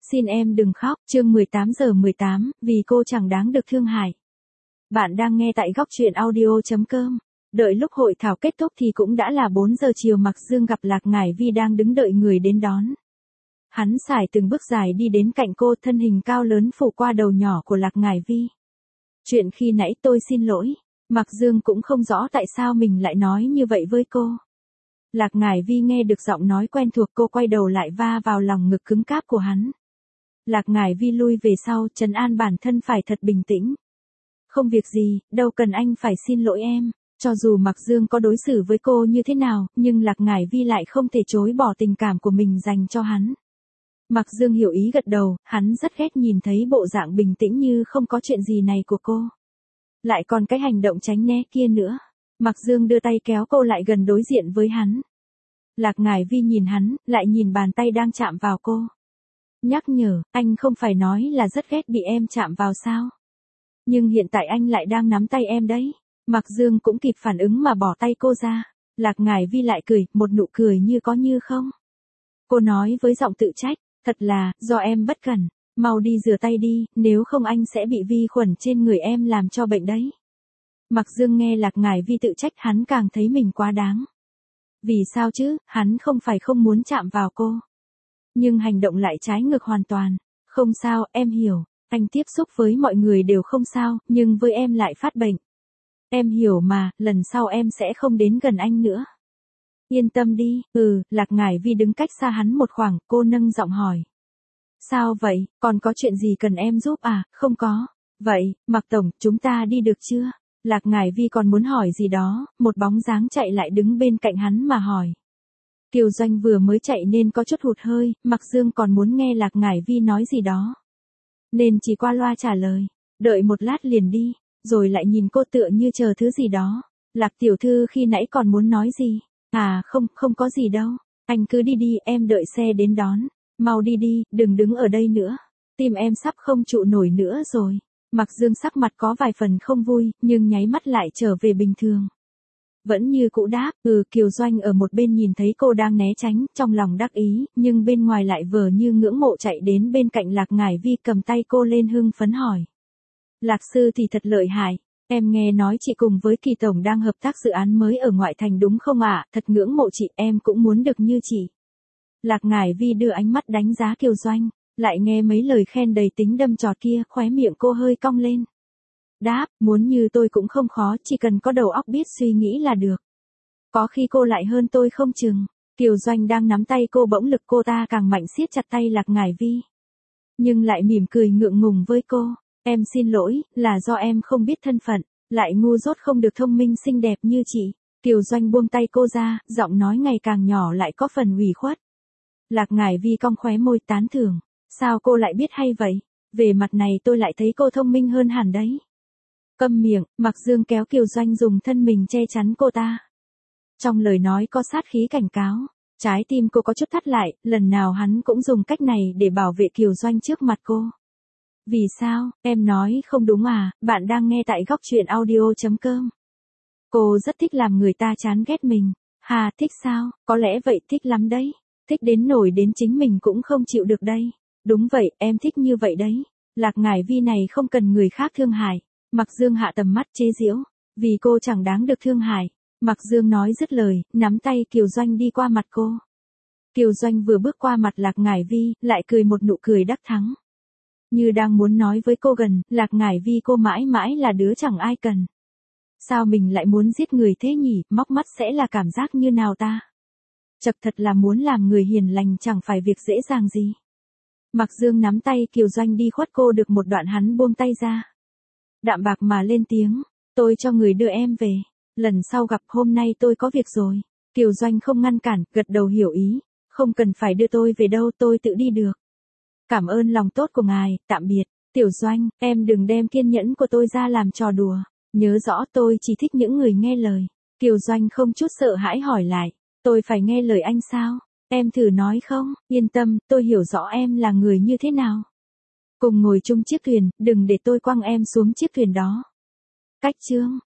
Xin em đừng khóc, chương 18:18, vì cô chẳng đáng được thương hại. Bạn đang nghe tại góc truyện audio.com. Đợi lúc hội thảo kết thúc thì cũng đã là 4 giờ chiều. Mạc Dương gặp Lạc Ngải Vi đang đứng đợi người đến đón. Hắn sải từng bước dài đi đến cạnh cô, thân hình cao lớn phủ qua đầu nhỏ của Lạc Ngải Vi. Chuyện khi nãy tôi xin lỗi. Mạc Dương cũng không rõ tại sao mình lại nói như vậy với cô. Lạc Ngải Vi nghe được giọng nói quen thuộc, cô quay đầu lại va vào lòng ngực cứng cáp của hắn. Lạc Ngải Vi lui về sau, trấn an bản thân phải thật bình tĩnh. Không việc gì, đâu cần anh phải xin lỗi em. Cho dù Mạc Dương có đối xử với cô như thế nào, nhưng Lạc Ngải Vi lại không thể chối bỏ tình cảm của mình dành cho hắn. Mạc Dương hiểu ý gật đầu, hắn rất ghét nhìn thấy bộ dạng bình tĩnh như không có chuyện gì này của cô. Lại còn cái hành động tránh né kia nữa. Mạc Dương đưa tay kéo cô lại gần đối diện với hắn. Lạc Ngải Vi nhìn hắn, lại nhìn bàn tay đang chạm vào cô. Nhắc nhở, anh không phải nói là rất ghét bị em chạm vào sao? Nhưng hiện tại anh lại đang nắm tay em đấy. Mạc Dương cũng kịp phản ứng mà bỏ tay cô ra. Lạc Ngải Vi lại cười, một nụ cười như có như không. Cô nói với giọng tự trách, thật là, do em bất cẩn. Mau đi rửa tay đi, nếu không anh sẽ bị vi khuẩn trên người em làm cho bệnh đấy. Mạc Dương nghe Lạc Ngải Vi tự trách, hắn càng thấy mình quá đáng. Vì sao chứ, hắn không phải không muốn chạm vào cô. Nhưng hành động lại trái ngược hoàn toàn. Không sao, em hiểu, anh tiếp xúc với mọi người đều không sao, nhưng với em lại phát bệnh. Em hiểu mà, lần sau em sẽ không đến gần anh nữa. Yên tâm đi, Lạc Ngải Vi đứng cách xa hắn một khoảng, cô nâng giọng hỏi. Sao vậy, còn có chuyện gì cần em giúp à? Không có. Vậy, Mạc Tổng, chúng ta đi được chưa? Lạc Ngải Vi còn muốn hỏi gì đó, một bóng dáng chạy lại đứng bên cạnh hắn mà hỏi. Kiều Doanh vừa mới chạy nên có chút hụt hơi, Mạc Dương còn muốn nghe Lạc Ngải Vi nói gì đó. Nên chỉ qua loa trả lời, đợi một lát liền đi, rồi lại nhìn cô tựa như chờ thứ gì đó. Lạc tiểu thư khi nãy còn muốn nói gì? À không có gì đâu, anh cứ đi đi, em đợi xe đến đón. Mau đi đi, đừng đứng ở đây nữa. Tim em sắp không trụ nổi nữa rồi. Mạc Dương sắc mặt có vài phần không vui, nhưng nháy mắt lại trở về bình thường. Vẫn như cũ đáp, Kiều Doanh ở một bên nhìn thấy cô đang né tránh, trong lòng đắc ý, nhưng bên ngoài lại vờ như ngưỡng mộ chạy đến bên cạnh Lạc Ngải Vi cầm tay cô lên hưng phấn hỏi. Lạc sư thì thật lợi hại, em nghe nói chị cùng với Kỳ Tổng đang hợp tác dự án mới ở ngoại thành đúng không ạ? Thật ngưỡng mộ chị, em cũng muốn được như chị. Lạc Ngải Vi đưa ánh mắt đánh giá Kiều Doanh, lại nghe mấy lời khen đầy tính đâm chọt kia, khóe miệng cô hơi cong lên. Đáp, muốn như tôi cũng không khó, chỉ cần có đầu óc biết suy nghĩ là được. Có khi cô lại hơn tôi không chừng. Kiều Doanh đang nắm tay cô, bỗng lực cô ta càng mạnh siết chặt tay Lạc Ngải Vi. Nhưng lại mỉm cười ngượng ngùng với cô. Em xin lỗi, là do em không biết thân phận, lại ngu dốt không được thông minh xinh đẹp như chị. Kiều Doanh buông tay cô ra, giọng nói ngày càng nhỏ lại có phần ủy khuất. Lạc Ngải Vi cong khóe môi tán thưởng. Sao cô lại biết hay vậy? Về mặt này tôi lại thấy cô thông minh hơn hẳn đấy. Câm miệng, Mạc Dương kéo Kiều Doanh dùng thân mình che chắn cô ta. Trong lời nói có sát khí cảnh cáo. Trái tim cô có chút thắt lại, lần nào hắn cũng dùng cách này để bảo vệ Kiều Doanh trước mặt cô. Vì sao, em nói không đúng à? Bạn đang nghe tại góc truyện audio.com. Cô rất thích làm người ta chán ghét mình. Hà, thích sao? Có lẽ vậy, thích lắm đấy. Thích đến nổi đến chính mình cũng không chịu được đây. Đúng vậy, em thích như vậy đấy. Lạc Ngải Vi này không cần người khác thương hại. Mạc Dương hạ tầm mắt chế giễu. Vì cô chẳng đáng được thương hại. Mạc Dương nói dứt lời, nắm tay Kiều Doanh đi qua mặt cô. Kiều Doanh vừa bước qua mặt Lạc Ngải Vi, lại cười một nụ cười đắc thắng. Như đang muốn nói với cô gần, Lạc Ngải Vi cô mãi mãi là đứa chẳng ai cần. Sao mình lại muốn giết người thế nhỉ, móc mắt sẽ là cảm giác như nào ta? Chật, thật là muốn làm người hiền lành chẳng phải việc dễ dàng gì. Mạc Dương nắm tay Kiều Doanh đi khuất cô được một đoạn, hắn buông tay ra. Đạm bạc mà lên tiếng, tôi cho người đưa em về. Lần sau gặp, hôm nay tôi có việc rồi. Kiều Doanh không ngăn cản, gật đầu hiểu ý. Không cần phải đưa tôi về đâu, tôi tự đi được. Cảm ơn lòng tốt của ngài, tạm biệt. Tiểu Doanh, em đừng đem kiên nhẫn của tôi ra làm trò đùa. Nhớ rõ tôi chỉ thích những người nghe lời. Kiều Doanh không chút sợ hãi hỏi lại. Tôi phải nghe lời anh sao? Em thử nói không? Yên tâm, tôi hiểu rõ em là người như thế nào. Cùng ngồi chung chiếc thuyền, đừng để tôi quăng em xuống chiếc thuyền đó. Cách chương